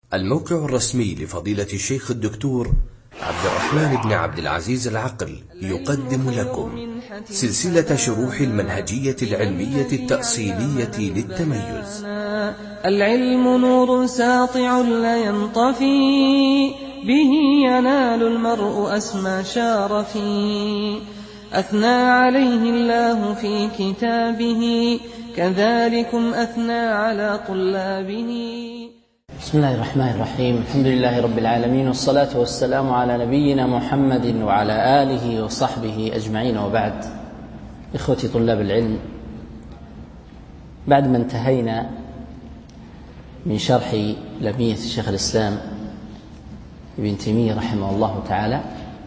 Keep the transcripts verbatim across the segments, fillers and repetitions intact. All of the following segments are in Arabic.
الموقع الرسمي لفضيلة الشيخ الدكتور عبد الرحمن بن عبد العزيز العقل يقدم لكم سلسلة شروح المنهجية العلمية التأصيلية للتميز. العلم نور ساطع لا ينطفي، به ينال المرء أسمى شارفي. أثنى عليه الله في كتابه، كذلكم أثنى على طلابه. بسم الله الرحمن الرحيم. الحمد لله رب العالمين، والصلاة والسلام على نبينا محمد وعلى آله وصحبه أجمعين، وبعد. إخوتي طلاب العلم، بعد ما انتهينا من شرح لمية الشيخ الإسلام ابن تيمية رحمه الله تعالى،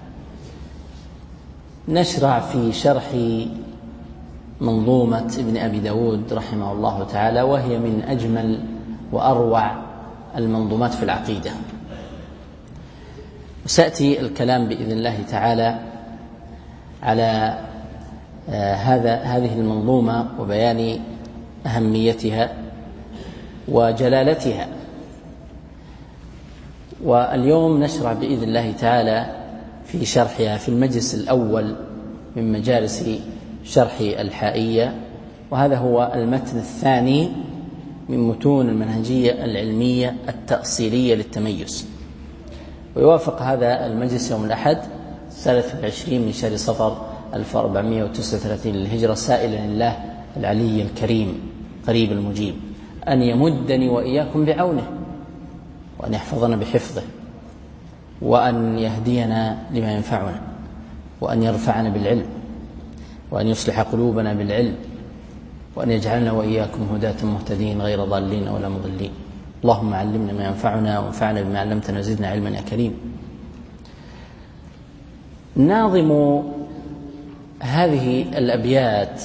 نشرع في شرح منظومة ابن أبي داود رحمه الله تعالى، وهي من أجمل وأروع المنظومات في العقيدة. وسأتي الكلام بإذن الله تعالى على آه هذا هذه المنظومة وبيان أهميتها وجلالتها. واليوم نشرع بإذن الله تعالى في شرحها في المجلس الأول من مجالس شرح الحائية، وهذا هو المتن الثاني من متون المنهجية العلمية التأصيلية للتميز. ويوافق هذا المجلس يوم الأحد الثالث والعشرين من شهر صفر ألف وأربعمائة وتسعة وثلاثين للهجرة، سائلا الله العلي الكريم قريب المجيب أن يمدني وإياكم بعونه، وأن يحفظنا بحفظه، وأن يهدينا لما ينفعنا، وأن يرفعنا بالعلم، وأن يصلح قلوبنا بالعلم، وأن يجعلنا وإياكم هداة مهتدين غير ضالين ولا مضلين. اللهم علمنا ما ينفعنا وانفعنا بما علمتنا وزدنا علما يا كريم. ناظم هذه الأبيات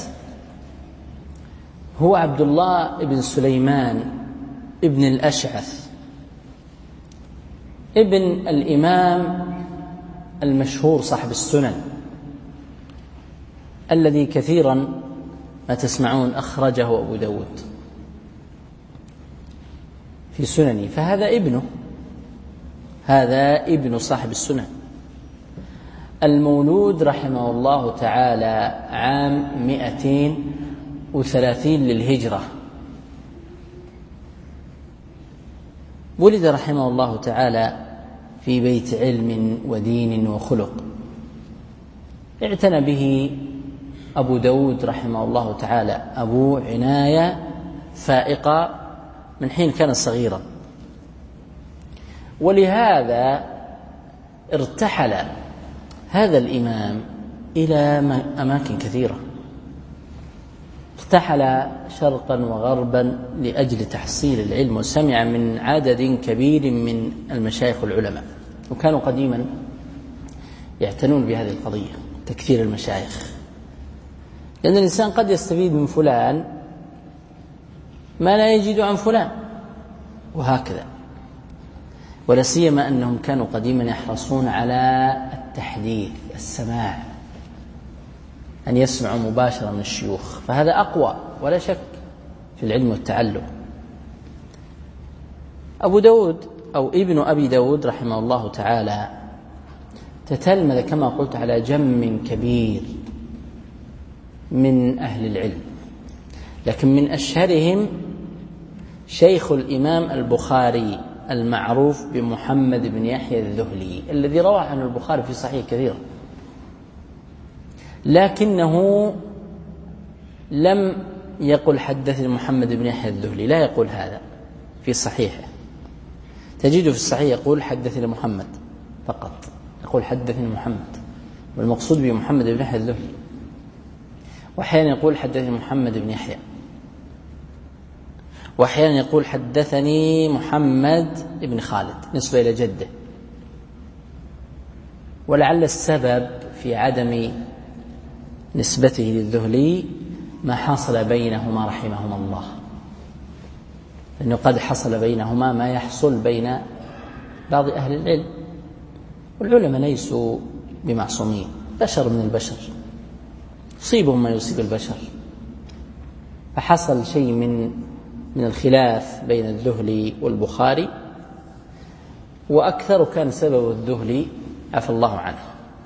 هو عبد الله بن سليمان ابن الأشعث، ابن الإمام المشهور صاحب السنن، الذي كثيرا ما تسمعون أخرجه أبو داود في سننه، فهذا ابنه، هذا ابن صاحب السنن، المولود رحمه الله تعالى عام مئتين وثلاثين للهجرة. ولد رحمه الله تعالى في بيت علم ودين وخلق، اعتنى به أبو داود رحمه الله تعالى أبو عناية فائقة من حين كان صغيرا، ولهذا ارتحل هذا الإمام إلى أماكن كثيرة، ارتحل شرقا وغربا لأجل تحصيل العلم، وسمع من عدد كبير من المشايخ العلماء. وكانوا قديما يعتنون بهذه القضية، تكثير المشايخ، لأن الإنسان قد يستفيد من فلان ما لا يجد عن فلان، وهكذا. ولا سيما أنهم كانوا قديما يحرصون على التحديث، السماع، أن يسمعوا مباشرة من الشيوخ، فهذا أقوى ولا شك في العلم والتعلم. أبو داود أو ابن أبي داود رحمه الله تعالى تتلمذ كما قلت على جم كبير من أهل العلم، لكن من أشهرهم شيخ الإمام البخاري المعروف بمحمد بن يحيى الذهلي، الذي روى عن البخاري في صحيح كثيرا، لكنه لم يقل حدثني محمد بن يحيى الذهلي، لا يقول هذا في صحيحه. تجده في الصحيح يقول حدثني محمد فقط، يقول حدثني محمد، والمقصود بمحمد بن يحيى الذهلي. وأحيانا يقول حدثني محمد بن يحيى، وأحيانا يقول حدثني محمد بن خالد نسبة إلى جده. ولعل السبب في عدم نسبته للذهلي ما حصل بينهما رحمهما الله، لأنه قد حصل بينهما ما يحصل بين بعض أهل العلم، والعلماء ليسوا بمعصومين، بشر من البشر، يصيبهم ما يصيب البشر. فحصل شيء من من الخلاف بين الذهلي والبخاري، وأكثر كان سبب الذهل عفى الله عنه،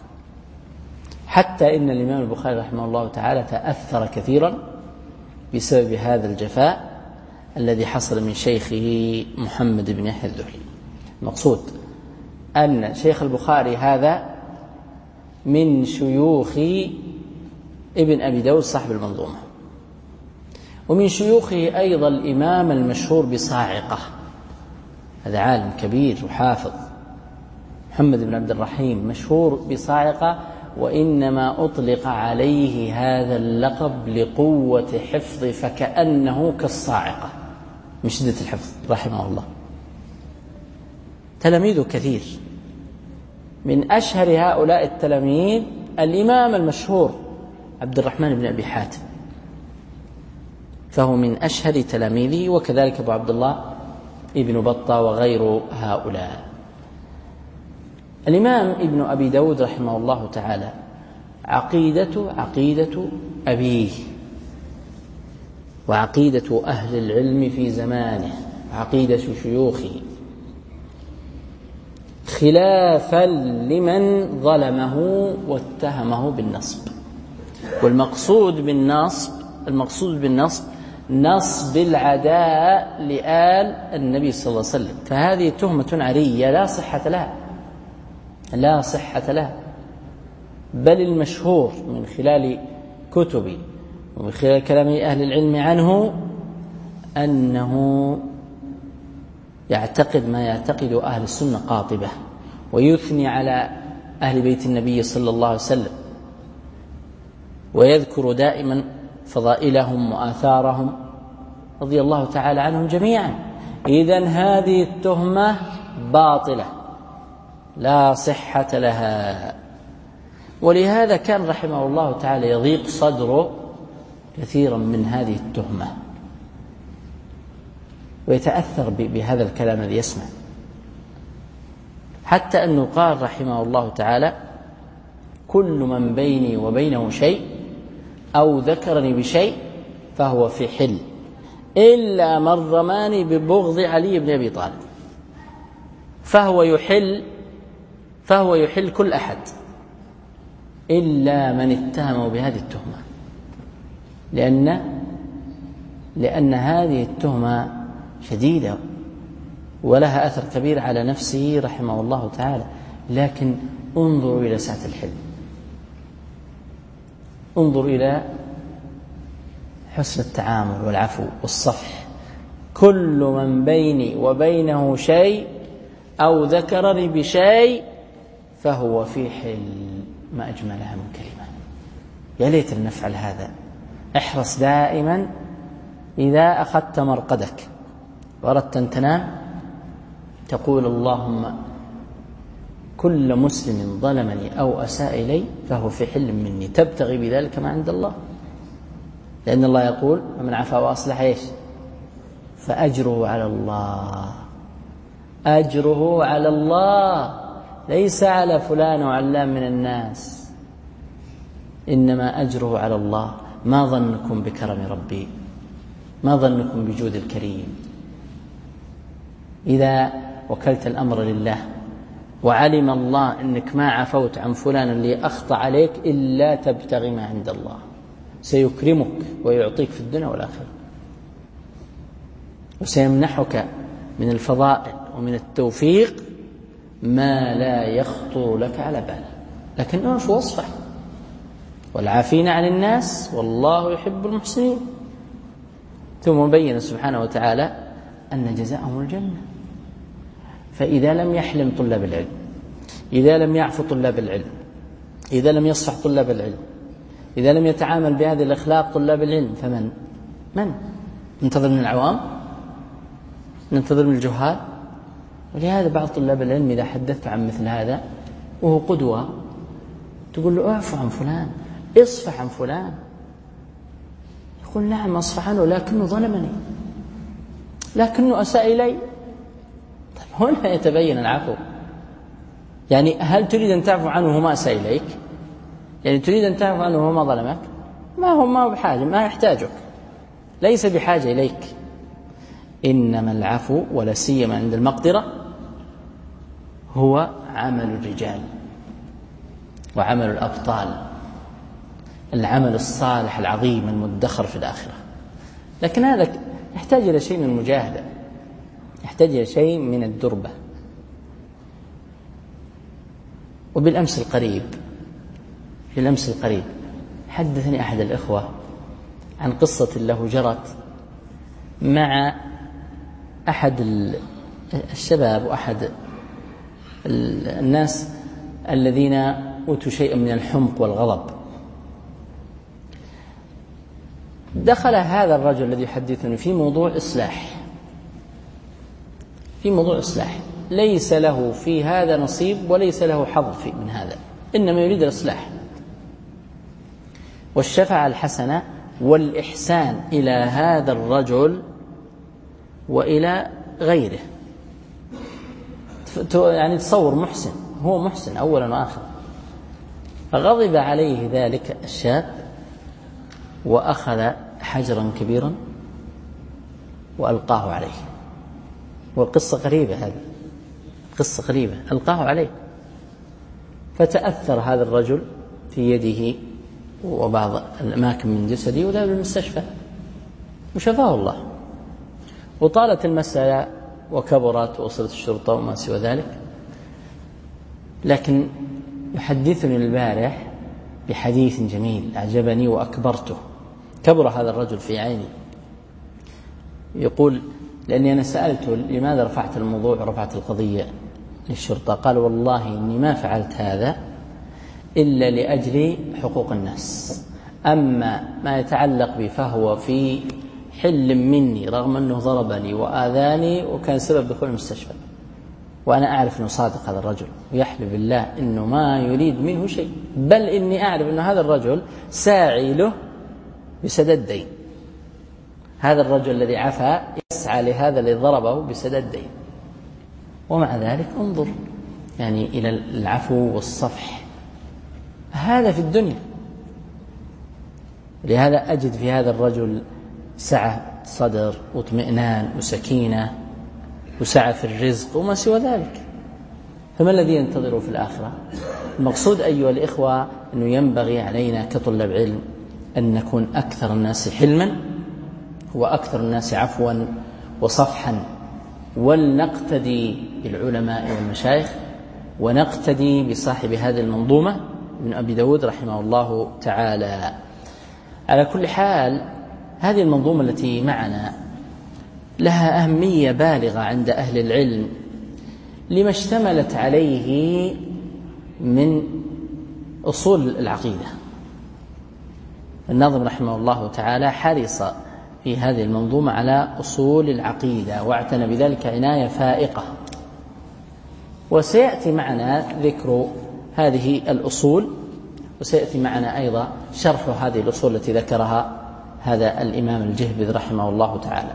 حتى إن الإمام البخاري رحمه الله تعالى تأثر كثيرا بسبب هذا الجفاء الذي حصل من شيخه محمد بن يحيى الذهلي. المقصود أن شيخ البخاري هذا من شيوخ ابن أبي داود صاحب المنظومة، ومن شيوخه أيضا الإمام المشهور بصاعقة، هذا عالم كبير وحافظ محمد بن عبد الرحيم مشهور بصاعقة، وإنما أطلق عليه هذا اللقب لقوة حفظ فكأنه كالصاعقة من شدة الحفظ رحمه الله. تلاميذه كثير، من أشهر هؤلاء التلاميذ الإمام المشهور عبد الرحمن بن أبي حاتم، فهو من أشهر تلاميذه، وكذلك أبو عبد الله ابن بطة وغير هؤلاء. الإمام ابن أبي داود رحمه الله تعالى عقيدة عقيدة أبيه وعقيدة أهل العلم في زمانه وعقيدة شيوخه، خلافا لمن ظلمه واتهمه بالنصب. والمقصود بالنصب المقصود بالنصب نصب العداء لآل النبي صلى الله عليه وسلم، فهذه تهمة عرية لا صحة لها لا صحة لها بل المشهور من خلال كتبي ومن خلال كلام أهل العلم عنه أنه يعتقد ما يعتقد أهل السنة قاطبة، ويثني على أهل بيت النبي صلى الله عليه وسلم، ويذكر دائما فضائلهم وآثارهم رضي الله تعالى عنهم جميعا. إذن هذه التهمة باطلة لا صحة لها، ولهذا كان رحمه الله تعالى يضيق صدره كثيرا من هذه التهمة، ويتأثر بهذا الكلام الذي يسمع، حتى أنه قال رحمه الله تعالى: كل من بيني وبينه شيء أو ذكرني بشيء فهو في حل إلا من رماني ببغض علي بن أبي طالب، فهو يحل فهو يحل كل أحد إلا من اتهمه بهذه التهمة، لأن لأن هذه التهمة شديدة ولها أثر كبير على نفسه رحمه الله تعالى. لكن انظروا إلى سعة الحلم، انظروا إلى حسن التعامل والعفو والصفح. كل من بيني وبينه شيء أو ذكرني بشيء فهو في حل. ما أجملها من كلمة، يا ليت نفعل هذا. احرص دائما إذا أخذت مرقدك وأردت أن تنام تقول: اللهم كل مسلم ظلمني أو أساء إلي فهو في حل مني، تبتغي بذلك ما عند الله، لأن الله يقول: ومن عفا وأصلح إيش فأجره على الله. أجره على الله، ليس على فلان وعلان من الناس، إنما أجره على الله. ما ظنكم بكرم ربي؟ ما ظنكم بجود الكريم؟ إذا وكلت الأمر لله وعلم الله أنك ما عفوت عن فلان اللي أخطأ عليك إلا تبتغي ما عند الله، سيكرمك ويعطيك في الدنيا والآخرة، وسيمنحك من الفضائل ومن التوفيق ما لا يخطر لك على بال. لكن اعف واصفح، والعافين عن الناس والله يحب المحسنين. ثم بين سبحانه وتعالى أن جزاءهم الجنة. فإذا لم يحلم طلاب العلم، إذا لم يعفو طلاب العلم، إذا لم يصفح طلاب العلم، إذا لم يتعامل بهذه الأخلاق طلاب العلم، فمن من ننتظر من العوام؟ ننتظر من الجهال؟ ولهذا بعض طلاب العلم إذا حدثت عن مثل هذا وهو قدوة تقول له: اعفو عن فلان، اصفح عن فلان. يقول: نعم أصفح عنه لكنه ظلمني، لكنه أساء إلي. طيب هنا يتبين العفو. يعني هل تريد أن تعفو عنه وما أساء إليك؟ يعني تريد أن تعفو عنه وما ظلمك؟ ما هو ما هو بحاجة، ما يحتاجك، ليس بحاجة إليك. إنما العفو ولا سيما عند المقدرة هو عمل الرجال وعمل الأبطال، العمل الصالح العظيم المدخر في الآخرة. لكن هذا يحتاج إلى شيء من المجاهدة، يحتاج إلى شيء من الدربة. وبالأمس القريب في الأمس القريب حدثني أحد الإخوة عن قصة له جرت مع أحد الشباب وأحد الناس الذين أوتوا شيئا من الحمق والغضب. دخل هذا الرجل الذي يحدثني في موضوع إصلاح، في موضوع إصلاح ليس له في هذا نصيب وليس له حظ في من هذا، إنما يريد الإصلاح والشفاعة الحسنة والإحسان إلى هذا الرجل وإلى غيره. يعني تصور محسن، هو محسن أولا وآخرا. فغضب عليه ذلك الشاب وأخذ حجرا كبيرا وألقاه عليه. والقصة قريبة، هذه قصة قريبة، ألقاه عليه. فتأثر هذا الرجل في يده وبعض الأماكن من جسده وذهب للمستشفى وشفاه الله. وطالت المسألة وكبرت ووصلت الشرطة وما سوى ذلك. لكن يحدثني البارح بحديث جميل أعجبني وأكبرته. كبر هذا الرجل في عيني. يقول: لأني أنا سألته لماذا رفعت الموضوع ورفعت القضية للشرطة؟ قال: والله إني ما فعلت هذا إلا لأجل حقوق الناس، أما ما يتعلق بي فهو في حل مني، رغم أنه ضربني وآذاني وكان سبب دخول المستشفى، وأنا أعرف أنه صادق هذا الرجل ويحلف بالله أنه ما يريد منه شيء، بل إني أعرف أن هذا الرجل ساعي له بسدد دين. هذا الرجل الذي عفا يسعى لهذا الذي ضربه بسدد دين. ومع ذلك انظر يعني إلى العفو والصفح، هذا في الدنيا. لهذا أجد في هذا الرجل سعة صدر واطمئنان وسكينة وسعة في الرزق وما سوى ذلك. فما الذي ينتظره في الآخرة؟ المقصود أيها الإخوة أنه ينبغي علينا كطلاب علم أن نكون أكثر الناس حلما وأكثر الناس عفوا وصفحا، ولنقتدي بالعلماء والمشايخ ونقتدي بصاحب هذه المنظومة ابن أبي داود رحمه الله تعالى. على كل حال هذه المنظومة التي معنا لها أهمية بالغة عند أهل العلم لما اشتملت عليه من أصول العقيدة. الناظم رحمه الله تعالى حرص في هذه المنظومة على أصول العقيدة واعتنى بذلك عناية فائقة. وسيأتي معنا ذكر هذه الأصول، وسيأتي معنا أيضا شرح هذه الأصول التي ذكرها هذا الإمام الجهبذ رحمه الله تعالى.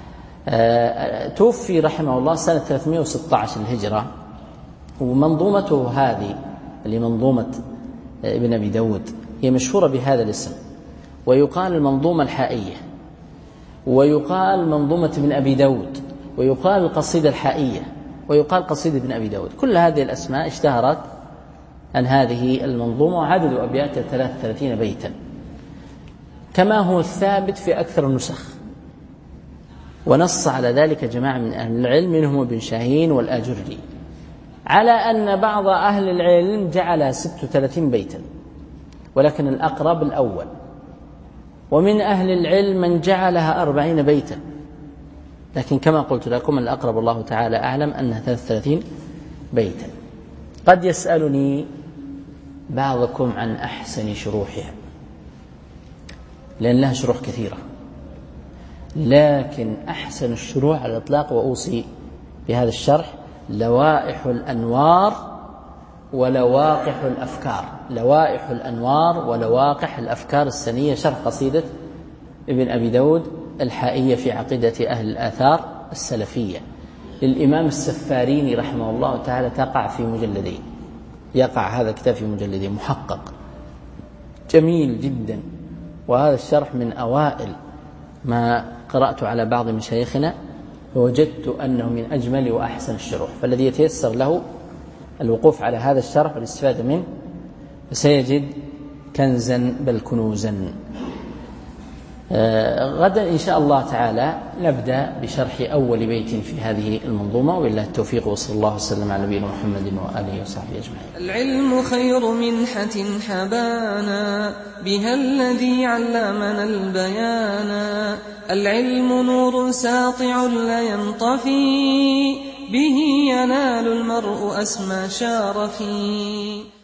توفي رحمه الله سنة ثلاثمائة وستة عشر الهجرة، ومنظومته هذه اللي منظومة ابن أبي داود هي مشهورة بهذا الاسم، ويقال المنظومة الحائية، ويقال منظومة ابن أبي داود، ويقال القصيدة الحائية، ويقال قصيدة ابن أبي داود. كل هذه الأسماء اشتهرت عن هذه المنظومة، وعدد أبياتها ثلاثة وثلاثين بيتا كما هو الثابت في أكثر النسخ. ونص على ذلك جماعة من أهل العلم منهم ابن شاهين والآجري، على أن بعض أهل العلم جعل ستة وثلاثين بيتا، ولكن الأقرب الأول. ومن أهل العلم من جعلها أربعين بيتا، لكن كما قلت لكم الأقرب الله تعالى أعلم أنها ثلاثة وثلاثين بيتا. قد يسألني بعضكم عن أحسن شروحها، لأن لها شروح كثيرة، لكن أحسن الشروح على الإطلاق وأوصي بهذا الشرح لوائح الأنوار ولواقح الأفكار. لوائح الأنوار ولواقح الأفكار السنية، شرح قصيدة ابن أبي داود الحائية في عقيدة أهل الآثار السلفية للإمام السفاريني رحمه الله تعالى، تقع في مجلدين. يقع هذا الكتاب في مجلدين محقق جميل جدا، وهذا الشرح من أوائل ما قرأت على بعض مشايخنا، فوجدت أنه من أجمل وأحسن الشروح. فالذي يتيسر له الوقوف على هذا الشرح والاستفادة منه فسيجد كنزا بل كنوزا. آه غدا إن شاء الله تعالى نبدأ بشرح أول بيت في هذه المنظومة، وبالله التوفيق، وصلى الله وسلم على نبينا محمد وآله وصحبه أجمعين. العلم خير منحة حبانا بها الذي علمنا البيانا، العلم نور ساطع لا ينطفي به ينال المرء أسمى شارفي.